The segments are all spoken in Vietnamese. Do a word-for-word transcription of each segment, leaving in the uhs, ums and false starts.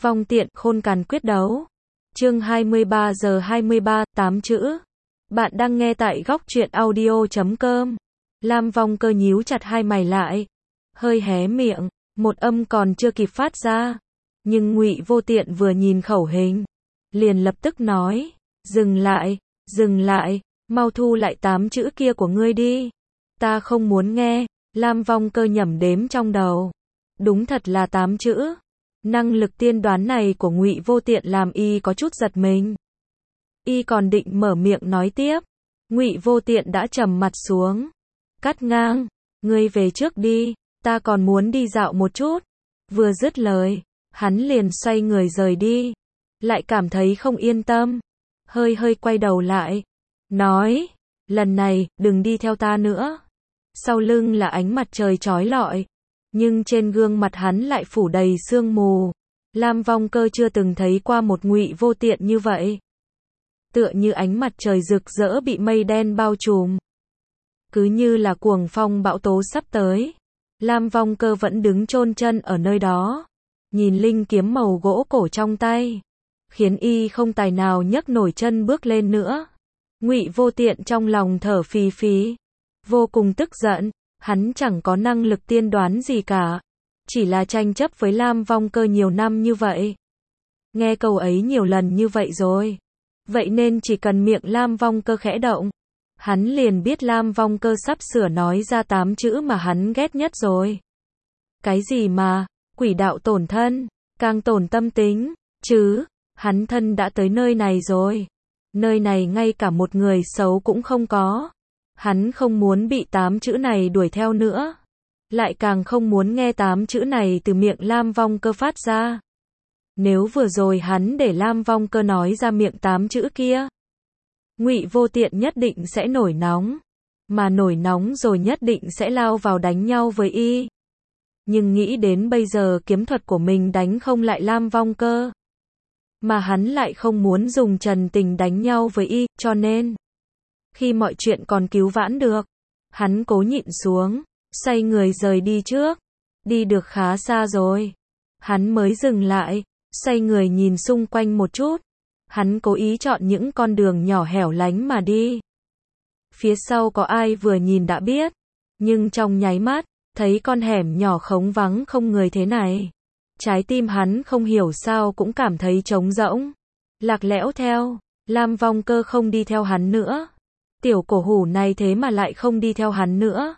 Vong tiện, khôn càn quyết đấu. Chương hai mươi ba giờ hai mươi ba, tám chữ. Bạn đang nghe tại góc truyện audio chấm com. Lam Vong Cơ nhíu chặt hai mày lại, hơi hé miệng, một âm còn chưa kịp phát ra, nhưng Ngụy Vô Tiện vừa nhìn khẩu hình, liền lập tức nói, dừng lại, dừng lại, mau thu lại tám chữ kia của ngươi đi. Ta không muốn nghe. Lam Vong Cơ nhẩm đếm trong đầu. Đúng thật là tám chữ. Năng lực tiên đoán này của Ngụy Vô Tiện làm y có chút giật mình. Y còn định mở miệng nói tiếp, Ngụy Vô Tiện đã trầm mặt xuống, cắt ngang, ngươi về trước đi, ta còn muốn đi dạo một chút. Vừa dứt lời, hắn liền xoay người rời đi, lại cảm thấy không yên tâm, hơi hơi quay đầu lại, nói, lần này, đừng đi theo ta nữa. Sau lưng là ánh mặt trời chói lọi, nhưng trên gương mặt hắn lại phủ đầy sương mù. Lam Vong Cơ chưa từng thấy qua một Ngụy Vô Tiện như vậy. Tựa như ánh mặt trời rực rỡ bị mây đen bao trùm. Cứ như là cuồng phong bão tố sắp tới. Lam Vong Cơ vẫn đứng chôn chân ở nơi đó, nhìn linh kiếm màu gỗ cổ trong tay, khiến y không tài nào nhấc nổi chân bước lên nữa. Ngụy Vô Tiện trong lòng thở phì phì, vô cùng tức giận. Hắn chẳng có năng lực tiên đoán gì cả, chỉ là tranh chấp với Lam Vong Cơ nhiều năm như vậy. Nghe câu ấy nhiều lần như vậy rồi, vậy nên chỉ cần miệng Lam Vong Cơ khẽ động, hắn liền biết Lam Vong Cơ sắp sửa nói ra tám chữ mà hắn ghét nhất rồi. Cái gì mà, quỷ đạo tổn thân, càng tổn tâm tính, chứ, hắn thân đã tới nơi này rồi. Nơi này ngay cả một người xấu cũng không có. Hắn không muốn bị tám chữ này đuổi theo nữa, lại càng không muốn nghe tám chữ này từ miệng Lam Vong Cơ phát ra. Nếu vừa rồi hắn để Lam Vong Cơ nói ra miệng tám chữ kia, Ngụy Vô Tiện nhất định sẽ nổi nóng, mà nổi nóng rồi nhất định sẽ lao vào đánh nhau với y. Nhưng nghĩ đến bây giờ kiếm thuật của mình đánh không lại Lam Vong Cơ, mà hắn lại không muốn dùng trần tình đánh nhau với y, cho nên khi mọi chuyện còn cứu vãn được, hắn cố nhịn xuống, xoay người rời đi trước. Đi được khá xa rồi, hắn mới dừng lại, xoay người nhìn xung quanh một chút. Hắn cố ý chọn những con đường nhỏ hẻo lánh mà đi. Phía sau có ai vừa nhìn đã biết, nhưng trong nháy mắt, thấy con hẻm nhỏ khống vắng không người thế này, trái tim hắn không hiểu sao cũng cảm thấy trống rỗng, lạc lẽo theo. Lam Vong Cơ không đi theo hắn nữa. Tiểu cổ hủ này thế mà lại không đi theo hắn nữa.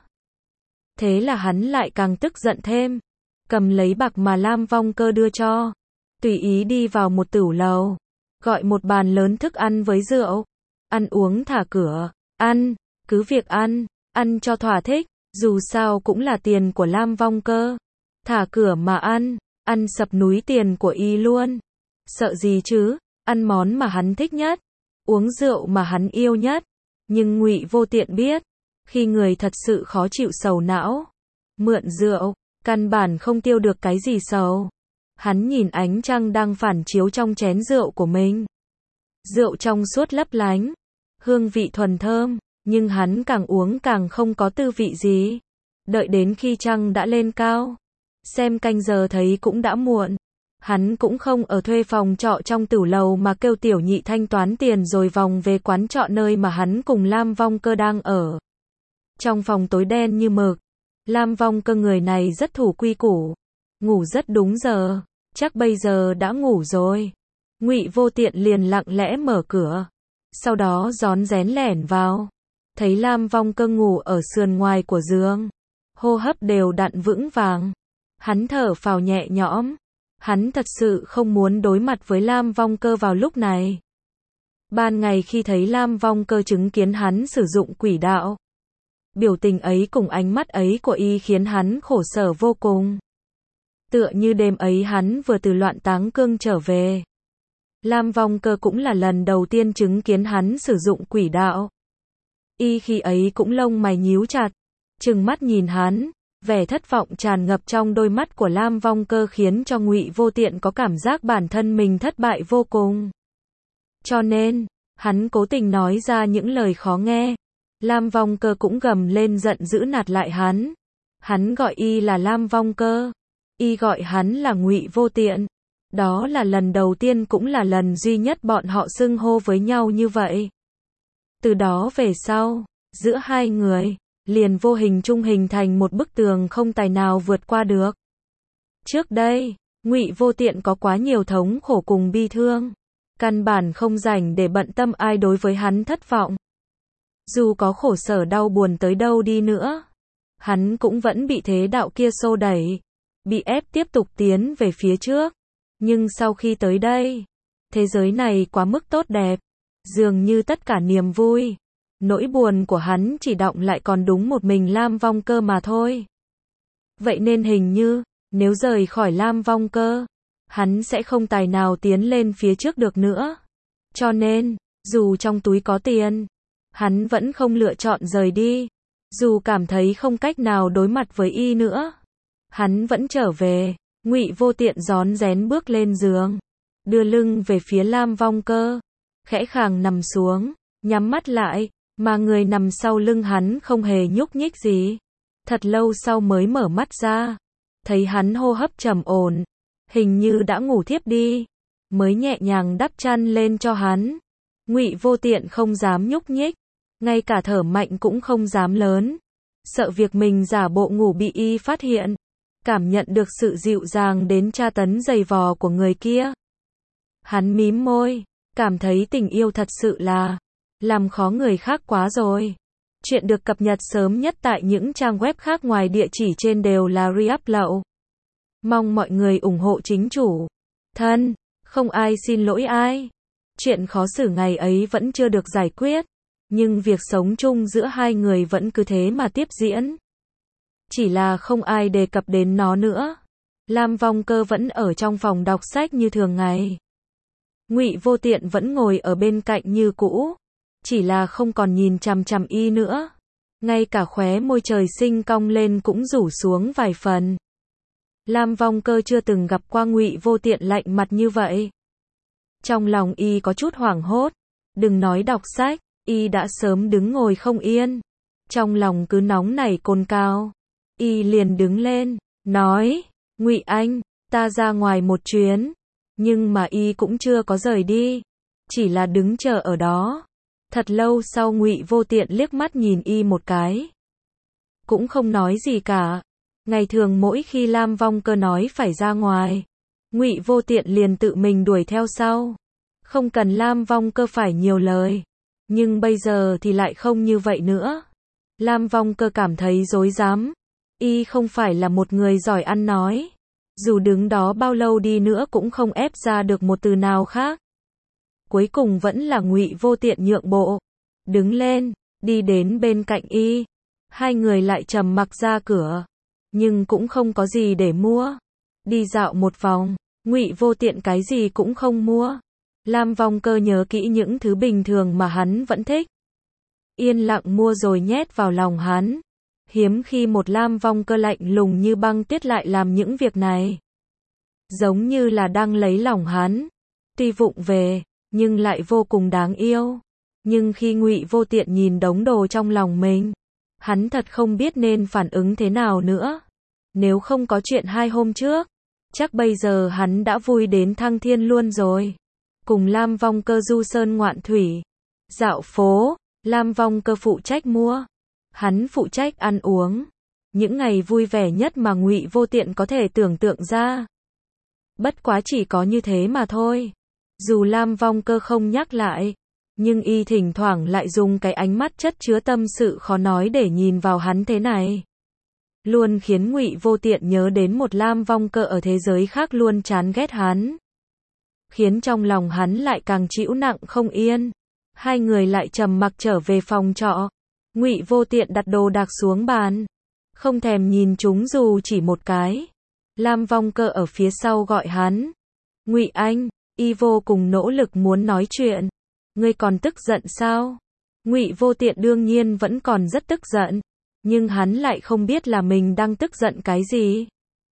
Thế là hắn lại càng tức giận thêm, cầm lấy bạc mà Lam Vong Cơ đưa cho, tùy ý đi vào một tửu lầu, gọi một bàn lớn thức ăn với rượu, ăn uống thả cửa, ăn, cứ việc ăn, ăn cho thỏa thích, dù sao cũng là tiền của Lam Vong Cơ, thả cửa mà ăn, ăn sập núi tiền của y luôn. Sợ gì chứ, ăn món mà hắn thích nhất, uống rượu mà hắn yêu nhất. Nhưng Ngụy Vô Tiện biết, khi người thật sự khó chịu sầu não, mượn rượu, căn bản không tiêu được cái gì sầu. Hắn nhìn ánh trăng đang phản chiếu trong chén rượu của mình. Rượu trong suốt lấp lánh, hương vị thuần thơm, nhưng hắn càng uống càng không có tư vị gì. Đợi đến khi trăng đã lên cao, xem canh giờ thấy cũng đã muộn. Hắn cũng không ở thuê phòng trọ trong tửu lầu mà kêu tiểu nhị thanh toán tiền rồi vòng về quán trọ nơi mà hắn cùng Lam Vong Cơ đang ở. Trong phòng tối đen như mực, Lam Vong Cơ người này rất thủ quy củ, ngủ rất đúng giờ, chắc bây giờ đã ngủ rồi. Ngụy Vô Tiện liền lặng lẽ mở cửa, sau đó rón rén lẻn vào, thấy Lam Vong Cơ ngủ ở sườn ngoài của giường, hô hấp đều đặn vững vàng. Hắn thở phào nhẹ nhõm. Hắn thật sự không muốn đối mặt với Lam Vong Cơ vào lúc này. Ban ngày khi thấy Lam Vong Cơ chứng kiến hắn sử dụng quỷ đạo, biểu tình ấy cùng ánh mắt ấy của y khiến hắn khổ sở vô cùng. Tựa như đêm ấy hắn vừa từ loạn táng cương trở về. Lam Vong Cơ cũng là lần đầu tiên chứng kiến hắn sử dụng quỷ đạo. Y khi ấy cũng lông mày nhíu chặt, trừng mắt nhìn hắn. Vẻ thất vọng tràn ngập trong đôi mắt của Lam Vong Cơ khiến cho Ngụy Vô Tiện có cảm giác bản thân mình thất bại vô cùng. Cho nên, hắn cố tình nói ra những lời khó nghe. Lam Vong Cơ cũng gầm lên giận dữ nạt lại hắn. Hắn gọi y là Lam Vong Cơ, y gọi hắn là Ngụy Vô Tiện. Đó là lần đầu tiên cũng là lần duy nhất bọn họ xưng hô với nhau như vậy. Từ đó về sau, giữa hai người, liền vô hình chung hình thành một bức tường không tài nào vượt qua được. Trước đây, Ngụy Vô Tiện có quá nhiều thống khổ cùng bi thương, căn bản không rảnh để bận tâm ai đối với hắn thất vọng. Dù có khổ sở đau buồn tới đâu đi nữa, hắn cũng vẫn bị thế đạo kia xô đẩy, bị ép tiếp tục tiến về phía trước. Nhưng sau khi tới đây, thế giới này quá mức tốt đẹp, dường như tất cả niềm vui, nỗi buồn của hắn chỉ đọng lại còn đúng một mình Lam Vong Cơ mà thôi. Vậy nên hình như, nếu rời khỏi Lam Vong Cơ, hắn sẽ không tài nào tiến lên phía trước được nữa. Cho nên, dù trong túi có tiền, hắn vẫn không lựa chọn rời đi. Dù cảm thấy không cách nào đối mặt với y nữa, hắn vẫn trở về. Ngụy Vô Tiện rón rén bước lên giường, đưa lưng về phía Lam Vong Cơ, khẽ khàng nằm xuống, nhắm mắt lại, mà người nằm sau lưng hắn không hề nhúc nhích gì. Thật lâu sau mới mở mắt ra, thấy hắn hô hấp trầm ổn, hình như đã ngủ thiếp đi, mới nhẹ nhàng đắp chăn lên cho hắn. Ngụy Vô Tiện không dám nhúc nhích, ngay cả thở mạnh cũng không dám lớn, sợ việc mình giả bộ ngủ bị y phát hiện. Cảm nhận được sự dịu dàng đến tra tấn dày vò của người kia, hắn mím môi, cảm thấy tình yêu thật sự là làm khó người khác quá rồi. Chuyện được cập nhật sớm nhất tại những trang web khác ngoài địa chỉ trên đều là re-upload. Mong mọi người ủng hộ chính chủ. Thân, không ai xin lỗi ai. Chuyện khó xử ngày ấy vẫn chưa được giải quyết, nhưng việc sống chung giữa hai người vẫn cứ thế mà tiếp diễn. Chỉ là không ai đề cập đến nó nữa. Lam Vong Cơ vẫn ở trong phòng đọc sách như thường ngày. Ngụy Vô Tiện vẫn ngồi ở bên cạnh như cũ, chỉ là không còn nhìn chằm chằm y nữa. Ngay cả khóe môi trời sinh cong lên cũng rủ xuống vài phần. Lam Vong Cơ chưa từng gặp qua Ngụy Vô Tiện lạnh mặt như vậy. Trong lòng y có chút hoảng hốt, đừng nói đọc sách, y đã sớm đứng ngồi không yên. Trong lòng cứ nóng nảy cồn cào. Y liền đứng lên, nói, Ngụy anh, ta ra ngoài một chuyến. Nhưng mà y cũng chưa có rời đi, chỉ là đứng chờ ở đó. Thật lâu sau Ngụy Vô Tiện liếc mắt nhìn y một cái, cũng không nói gì cả. Ngày thường mỗi khi Lam Vong Cơ nói phải ra ngoài, Ngụy Vô Tiện liền tự mình đuổi theo sau, không cần Lam Vong Cơ phải nhiều lời. Nhưng bây giờ thì lại không như vậy nữa. Lam Vong Cơ cảm thấy rối rắm. Y không phải là một người giỏi ăn nói, dù đứng đó bao lâu đi nữa cũng không ép ra được một từ nào khác. Cuối cùng vẫn là Ngụy Vô Tiện nhượng bộ, đứng lên, đi đến bên cạnh y. Hai người lại trầm mặc ra cửa, nhưng cũng không có gì để mua. Đi dạo một vòng, Ngụy Vô Tiện cái gì cũng không mua. Lam Vong Cơ nhớ kỹ những thứ bình thường mà hắn vẫn thích, yên lặng mua rồi nhét vào lòng hắn. Hiếm khi một Lam Vong Cơ lạnh lùng như băng tuyết lại làm những việc này, giống như là đang lấy lòng hắn. Tuy vụng về, nhưng lại vô cùng đáng yêu. Nhưng khi Ngụy Vô Tiện nhìn đống đồ trong lòng mình, hắn thật không biết nên phản ứng thế nào nữa. Nếu không có chuyện hai hôm trước, chắc bây giờ hắn đã vui đến thăng thiên luôn rồi. Cùng Lam Vong Cơ du sơn ngoạn thủy, dạo phố. Lam Vong Cơ phụ trách mua, hắn phụ trách ăn uống. Những ngày vui vẻ nhất mà Ngụy Vô Tiện có thể tưởng tượng ra. Bất quá chỉ có như thế mà thôi. Dù Lam Vong Cơ không nhắc lại, nhưng y thỉnh thoảng lại dùng cái ánh mắt chất chứa tâm sự khó nói để nhìn vào hắn thế này, luôn khiến Ngụy Vô Tiện nhớ đến một Lam Vong Cơ ở thế giới khác luôn chán ghét hắn, khiến trong lòng hắn lại càng chịu nặng không yên. Hai người lại trầm mặc trở về phòng trọ. Ngụy Vô Tiện đặt đồ đạc xuống bàn, không thèm nhìn chúng dù chỉ một cái. Lam Vong Cơ ở phía sau gọi hắn, Ngụy anh. Y vô cùng nỗ lực muốn nói chuyện. Ngươi còn tức giận sao? Ngụy Vô Tiện đương nhiên vẫn còn rất tức giận, nhưng hắn lại không biết là mình đang tức giận cái gì.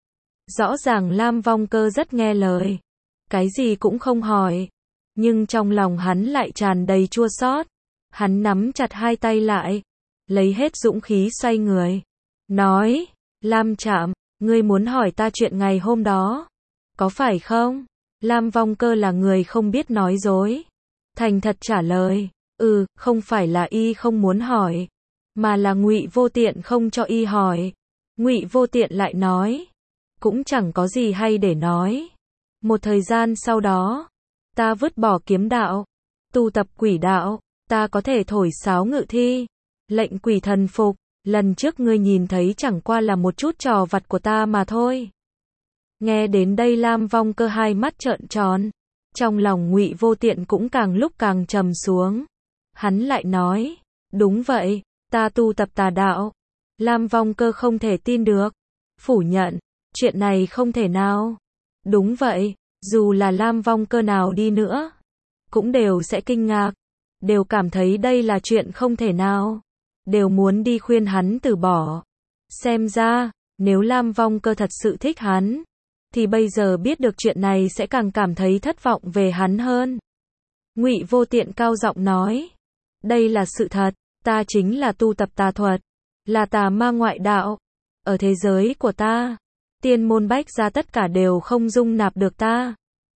Rõ ràng Lam Vong Cơ rất nghe lời, cái gì cũng không hỏi, nhưng trong lòng hắn lại tràn đầy chua xót. Hắn nắm chặt hai tay lại, lấy hết dũng khí xoay người, nói, Lam Trạm, ngươi muốn hỏi ta chuyện ngày hôm đó, có phải không? Lam Vong Cơ là người không biết nói dối. Thành thật trả lời, ừ, không phải là y không muốn hỏi, mà là Ngụy Vô Tiện không cho y hỏi. Ngụy Vô Tiện lại nói, cũng chẳng có gì hay để nói. Một thời gian sau đó, ta vứt bỏ kiếm đạo, tu tập quỷ đạo, ta có thể thổi sáo ngự thi, lệnh quỷ thần phục, lần trước ngươi nhìn thấy chẳng qua là một chút trò vặt của ta mà thôi. Nghe đến đây Lam Vong Cơ hai mắt trợn tròn, trong lòng Ngụy Vô Tiện cũng càng lúc càng trầm xuống. Hắn lại nói, đúng vậy, ta tu tập tà đạo. Lam Vong Cơ không thể tin được, phủ nhận, chuyện này không thể nào. Đúng vậy, dù là Lam Vong Cơ nào đi nữa, cũng đều sẽ kinh ngạc, đều cảm thấy đây là chuyện không thể nào, đều muốn đi khuyên hắn từ bỏ. Xem ra, nếu Lam Vong Cơ thật sự thích hắn, thì bây giờ biết được chuyện này sẽ càng cảm thấy thất vọng về hắn hơn. Ngụy Vô Tiện cao giọng nói, đây là sự thật, ta chính là tu tập tà thuật, là tà ma ngoại đạo. Ở thế giới của ta, tiên môn bách gia tất cả đều không dung nạp được ta.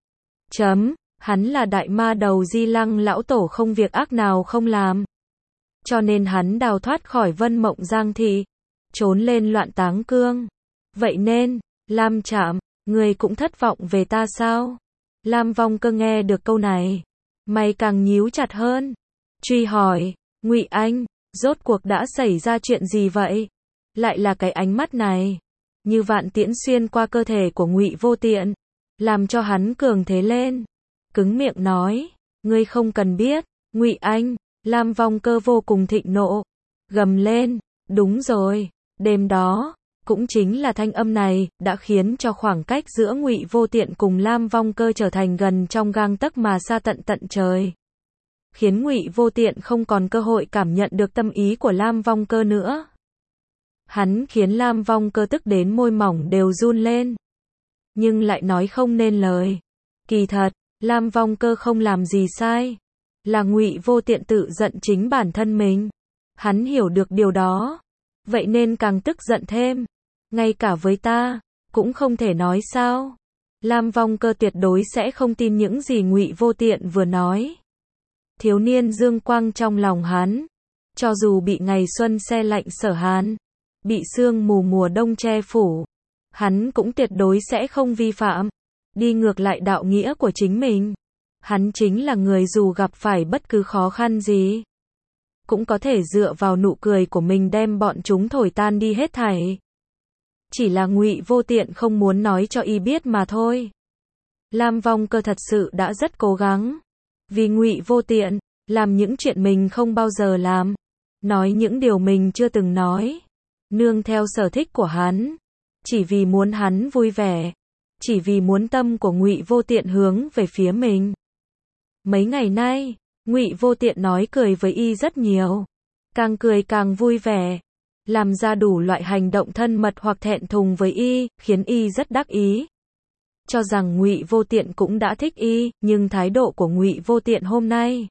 Chấm, hắn là đại ma đầu Di Lăng lão tổ không việc ác nào không làm. Cho nên hắn đào thoát khỏi Vân Mộng Giang Thị, trốn lên Loạn Táng Cương. Vậy nên, Lam Trạm, người cũng thất vọng về ta sao? Lam Vong Cơ nghe được câu này, mày càng nhíu chặt hơn, truy hỏi, Ngụy Anh, rốt cuộc đã xảy ra chuyện gì vậy? Lại là cái ánh mắt này, như vạn tiễn xuyên qua cơ thể của Ngụy Vô Tiện, làm cho hắn cường thế lên, cứng miệng nói, ngươi không cần biết. Ngụy Anh, Lam Vong Cơ vô cùng thịnh nộ, gầm lên, đúng rồi, đêm đó, cũng chính là thanh âm này, đã khiến cho khoảng cách giữa Ngụy Vô Tiện cùng Lam Vong Cơ trở thành gần trong gang tấc mà xa tận tận trời. Khiến Ngụy Vô Tiện không còn cơ hội cảm nhận được tâm ý của Lam Vong Cơ nữa. Hắn khiến Lam Vong Cơ tức đến môi mỏng đều run lên, nhưng lại nói không nên lời. Kỳ thật, Lam Vong Cơ không làm gì sai, là Ngụy Vô Tiện tự giận chính bản thân mình. Hắn hiểu được điều đó, vậy nên càng tức giận thêm. Ngay cả với ta, cũng không thể nói sao. Lam Vong Cơ tuyệt đối sẽ không tin những gì Ngụy Vô Tiện vừa nói. Thiếu niên dương quang trong lòng hắn, cho dù bị ngày xuân se lạnh sở hàn, bị sương mù mùa đông che phủ, hắn cũng tuyệt đối sẽ không vi phạm, đi ngược lại đạo nghĩa của chính mình. Hắn chính là người dù gặp phải bất cứ khó khăn gì, cũng có thể dựa vào nụ cười của mình đem bọn chúng thổi tan đi hết thảy. Chỉ là Ngụy Vô Tiện không muốn nói cho y biết mà thôi. Lam Vong Cơ thật sự đã rất cố gắng, vì Ngụy Vô Tiện, làm những chuyện mình không bao giờ làm, nói những điều mình chưa từng nói, nương theo sở thích của hắn, chỉ vì muốn hắn vui vẻ, chỉ vì muốn tâm của Ngụy Vô Tiện hướng về phía mình. Mấy ngày nay, Ngụy Vô Tiện nói cười với y rất nhiều, càng cười càng vui vẻ, làm ra đủ loại hành động thân mật hoặc thẹn thùng với y, khiến y rất đắc ý. Cho rằng Ngụy Vô Tiện cũng đã thích y, nhưng thái độ của Ngụy Vô Tiện hôm nay,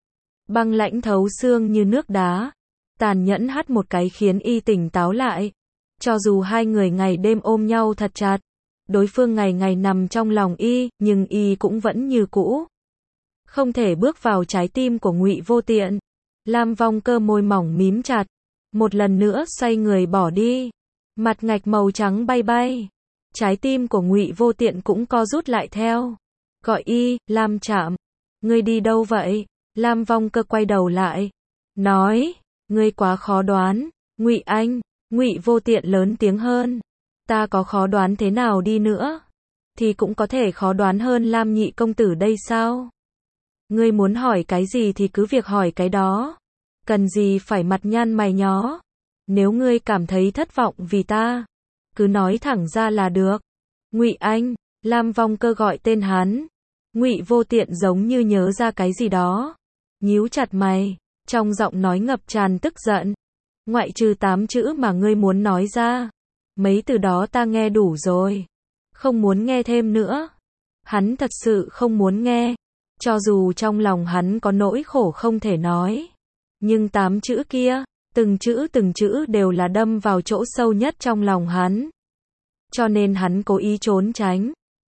băng lãnh thấu xương như nước đá, tàn nhẫn hắt một cái khiến y tỉnh táo lại. Cho dù hai người ngày đêm ôm nhau thật chặt, đối phương ngày ngày nằm trong lòng y, nhưng y cũng vẫn như cũ, không thể bước vào trái tim của Ngụy Vô Tiện. Lam Vong Cơ môi mỏng mím chặt, một lần nữa xoay người bỏ đi, mặt ngạch màu trắng bay bay. Trái tim của Ngụy Vô Tiện cũng co rút lại theo. Gọi y, Lam Trạm, ngươi đi đâu vậy? Lam Vong Cơ quay đầu lại, nói, ngươi quá khó đoán. Ngụy Anh, Ngụy Vô Tiện lớn tiếng hơn, ta có khó đoán thế nào đi nữa, thì cũng có thể khó đoán hơn Lam nhị công tử đây sao? Ngươi muốn hỏi cái gì thì cứ việc hỏi cái đó, cần gì phải mặt nhăn mày nhó. Nếu ngươi cảm thấy thất vọng vì ta, cứ nói thẳng ra là được. Ngụy Anh, Lam Vong Cơ gọi tên hắn. Ngụy Vô Tiện giống như nhớ ra cái gì đó, nhíu chặt mày, trong giọng nói ngập tràn tức giận. Ngoại trừ tám chữ mà ngươi muốn nói ra, mấy từ đó ta nghe đủ rồi, không muốn nghe thêm nữa. Hắn thật sự không muốn nghe, cho dù trong lòng hắn có nỗi khổ không thể nói, nhưng tám chữ kia, từng chữ từng chữ đều là đâm vào chỗ sâu nhất trong lòng hắn. Cho nên hắn cố ý trốn tránh,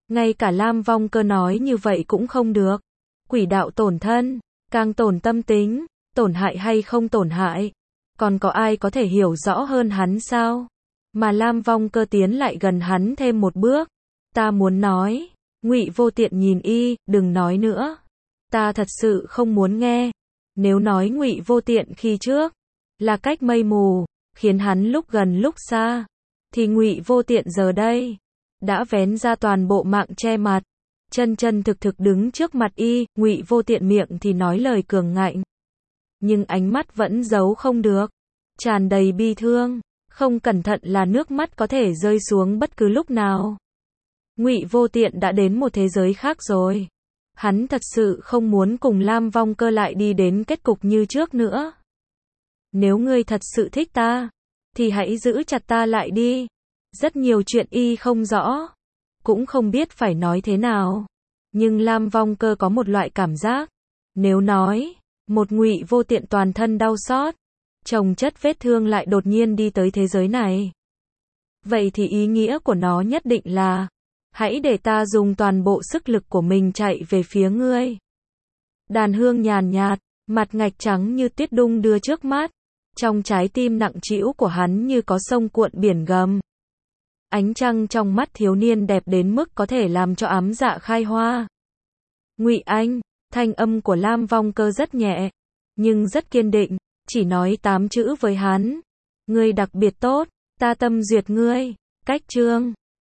Ngay cả Lam Vong Cơ nói như vậy cũng không được. Quỷ đạo tổn thân, càng tổn tâm tính, tổn hại hay không tổn hại, còn có ai có thể hiểu rõ hơn hắn sao? Mà Lam Vong Cơ tiến lại gần hắn thêm một bước. Ta muốn nói. Ngụy Vô Tiện nhìn y, đừng nói nữa. Ta thật sự không muốn nghe. Nếu nói Ngụy Vô Tiện khi trước là cách mây mù, khiến hắn lúc gần lúc xa, thì Ngụy Vô Tiện giờ đây đã vén ra toàn bộ mạng che mặt, chân chân thực thực đứng trước mặt y. Ngụy Vô Tiện miệng thì nói lời cường ngạnh, nhưng ánh mắt vẫn giấu không được, tràn đầy bi thương, không cẩn thận là nước mắt có thể rơi xuống bất cứ lúc nào. Ngụy Vô Tiện đã đến một thế giới khác rồi. Hắn thật sự không muốn cùng Lam Vong Cơ lại đi đến kết cục như trước nữa. Nếu ngươi thật sự thích ta, thì hãy giữ chặt ta lại đi. Rất nhiều chuyện y không rõ, cũng không biết phải nói thế nào. Nhưng Lam Vong Cơ có một loại cảm giác, nếu nói, một Ngụy Vô Tiện toàn thân đau xót, chồng chất vết thương lại đột nhiên đi tới thế giới này. Vậy thì ý nghĩa của nó nhất định là, hãy để ta dùng toàn bộ sức lực của mình chạy về phía ngươi. Đàn hương nhàn nhạt, mặt ngạch trắng như tuyết đung đưa trước mắt. Trong trái tim nặng trĩu của hắn như có sông cuộn biển gầm. Ánh trăng trong mắt thiếu niên đẹp đến mức có thể làm cho ám dạ khai hoa. Ngụy Anh, thanh âm của Lam Vong Cơ rất nhẹ, nhưng rất kiên định, chỉ nói tám chữ với hắn. Ngươi đặc biệt tốt, ta tâm duyệt ngươi. Cách chương